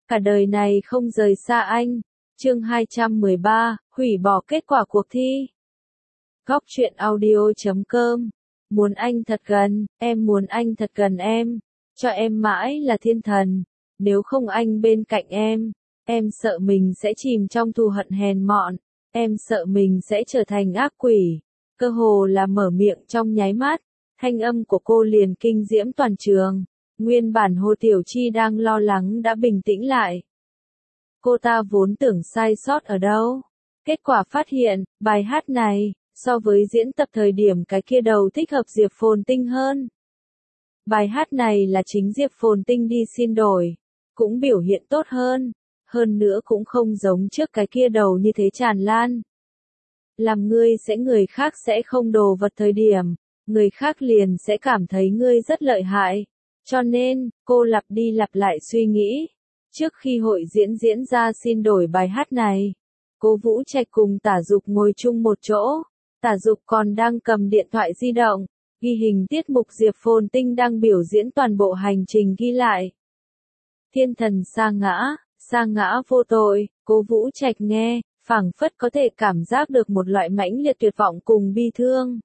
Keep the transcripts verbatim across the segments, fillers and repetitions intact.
cả đời này không rời xa anh. Chương hai trăm mười ba, hủy bỏ kết quả cuộc thi. Góc truyện audio chấm com. Muốn anh thật gần, em muốn anh thật gần em, cho em mãi là thiên thần. Nếu không anh bên cạnh em, em sợ mình sẽ chìm trong thù hận hèn mọn, em sợ mình sẽ trở thành ác quỷ. Cơ hồ là mở miệng trong nháy mắt, thanh âm của cô liền kinh diễm toàn trường. Nguyên bản Hồ Tiểu Chi đang lo lắng đã bình tĩnh lại. Cô ta vốn tưởng sai sót ở đâu. Kết quả phát hiện, bài hát này, so với diễn tập thời điểm cái kia đầu thích hợp Diệp Phồn Tinh hơn. Bài hát này là chính Diệp Phồn Tinh đi xin đổi, cũng biểu hiện tốt hơn, hơn nữa cũng không giống trước cái kia đầu như thế tràn lan. Làm ngươi sẽ người khác sẽ không đồ vật thời điểm, người khác liền sẽ cảm thấy ngươi rất lợi hại. Cho nên, cô lặp đi lặp lại suy nghĩ. Trước khi hội diễn diễn ra xin đổi bài hát này, Cố Vũ Trạch cùng Tả Dục ngồi chung một chỗ. Tả Dục còn đang cầm điện thoại di động, ghi hình tiết mục Diệp Phồn Tinh đang biểu diễn toàn bộ hành trình ghi lại. Thiên thần sa ngã, sa ngã vô tội, Cố Vũ Trạch nghe, phảng phất có thể cảm giác được một loại mãnh liệt tuyệt vọng cùng bi thương.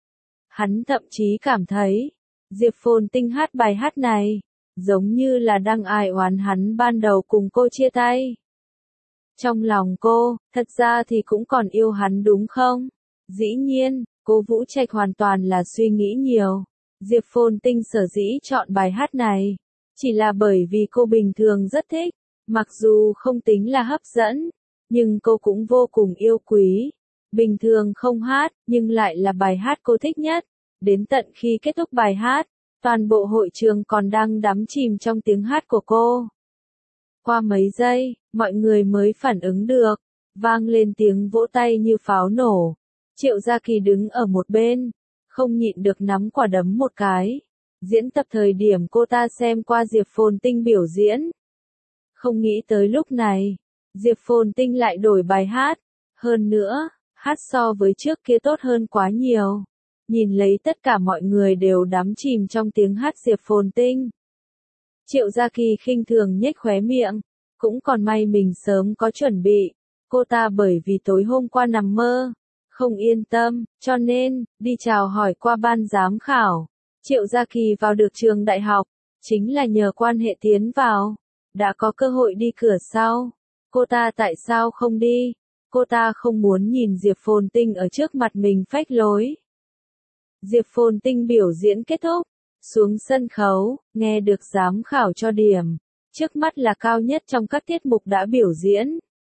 Hắn thậm chí cảm thấy, Diệp Phồn Tinh hát bài hát này, giống như là đang ai oán hắn ban đầu cùng cô chia tay. Trong lòng cô, thật ra thì cũng còn yêu hắn đúng không? Dĩ nhiên, Cố Vũ Trạch hoàn toàn là suy nghĩ nhiều. Diệp Phồn Tinh sở dĩ chọn bài hát này, chỉ là bởi vì cô bình thường rất thích, mặc dù không tính là hấp dẫn, nhưng cô cũng vô cùng yêu quý. Bình thường không hát, nhưng lại là bài hát cô thích nhất. Đến tận khi kết thúc bài hát, toàn bộ hội trường còn đang đắm chìm trong tiếng hát của cô. Qua mấy giây, mọi người mới phản ứng được, vang lên tiếng vỗ tay như pháo nổ. Triệu Gia Kỳ đứng ở một bên, không nhịn được nắm quả đấm một cái. Diễn tập thời điểm cô ta xem qua Diệp Phồn Tinh biểu diễn. Không nghĩ tới lúc này, Diệp Phồn Tinh lại đổi bài hát. Hơn nữa, hát so với trước kia tốt hơn quá nhiều. Nhìn lấy tất cả mọi người đều đắm chìm trong tiếng hát Diệp Phồn Tinh. Triệu Gia Kỳ khinh thường nhếch khóe miệng, cũng còn may mình sớm có chuẩn bị. Cô ta bởi vì tối hôm qua nằm mơ, không yên tâm, cho nên, đi chào hỏi qua ban giám khảo. Triệu Gia Kỳ vào được trường đại học, chính là nhờ quan hệ tiến vào. Đã có cơ hội đi cửa sau. Cô ta tại sao không đi? Cô ta không muốn nhìn Diệp Phồn Tinh ở trước mặt mình phách lối. Diệp Phồn Tinh biểu diễn kết thúc, xuống sân khấu, nghe được giám khảo cho điểm. Trước mắt là cao nhất trong các tiết mục đã biểu diễn.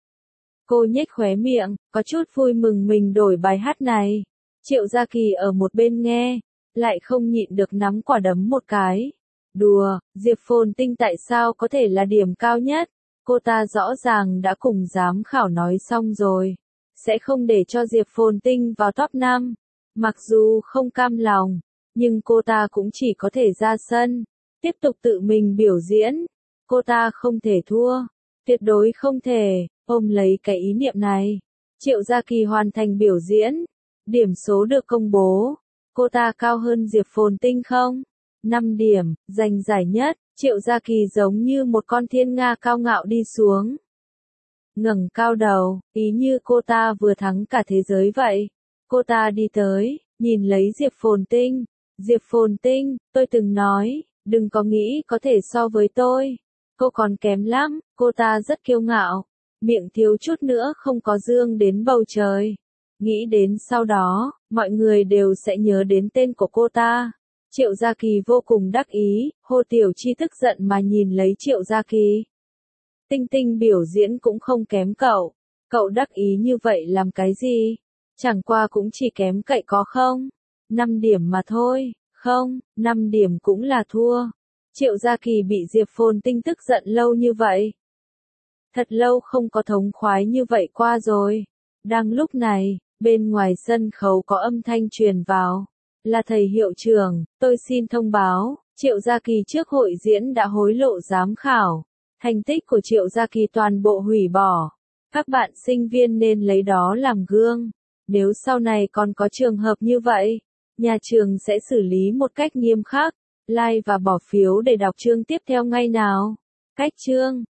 Cô nhếch khóe miệng, có chút vui mừng mình đổi bài hát này. Triệu Gia Kỳ ở một bên nghe, lại không nhịn được nắm quả đấm một cái. Đùa, Diệp Phồn Tinh tại sao có thể là điểm cao nhất? Cô ta rõ ràng đã cùng giám khảo nói xong rồi, sẽ không để cho Diệp Phồn Tinh vào top năm. Mặc dù không cam lòng, nhưng cô ta cũng chỉ có thể ra sân, tiếp tục tự mình biểu diễn. Cô ta không thể thua, tuyệt đối không thể. Ôm lấy cái ý niệm này, Triệu Gia Kỳ hoàn thành biểu diễn. Điểm số được công bố. Cô ta cao hơn Diệp Phồn Tinh không? năm điểm, giành giải nhất. Triệu Gia Kỳ giống như một con thiên nga cao ngạo đi xuống. Ngẩng cao đầu, ý như cô ta vừa thắng cả thế giới vậy. Cô ta đi tới, nhìn lấy Diệp Phồn Tinh. Diệp Phồn Tinh, tôi từng nói, đừng có nghĩ có thể so với tôi. Cô còn kém lắm, cô ta rất kiêu ngạo. Miệng thiếu chút nữa không có dương đến bầu trời. Nghĩ đến sau đó, mọi người đều sẽ nhớ đến tên của cô ta. Triệu Gia Kỳ vô cùng đắc ý, Hồ Tiểu Chi tức giận mà nhìn lấy Triệu Gia Kỳ. Tinh Tinh biểu diễn cũng không kém cậu. Cậu đắc ý như vậy làm cái gì? Chẳng qua cũng chỉ kém cậy có không? năm điểm mà thôi, không, năm điểm cũng là thua. Triệu Gia Kỳ bị Diệp Phồn Tinh tức giận lâu như vậy. Thật lâu không có thống khoái như vậy qua rồi. Đang lúc này, bên ngoài sân khấu có âm thanh truyền vào. Là thầy hiệu trưởng, tôi xin thông báo, Triệu Gia Kỳ trước hội diễn đã hối lộ giám khảo. Thành tích của Triệu Gia Kỳ toàn bộ hủy bỏ. Các bạn sinh viên nên lấy đó làm gương. Nếu sau này còn có trường hợp như vậy, nhà trường sẽ xử lý một cách nghiêm khắc. Like và bỏ phiếu để đọc chương tiếp theo ngay nào. Cách chương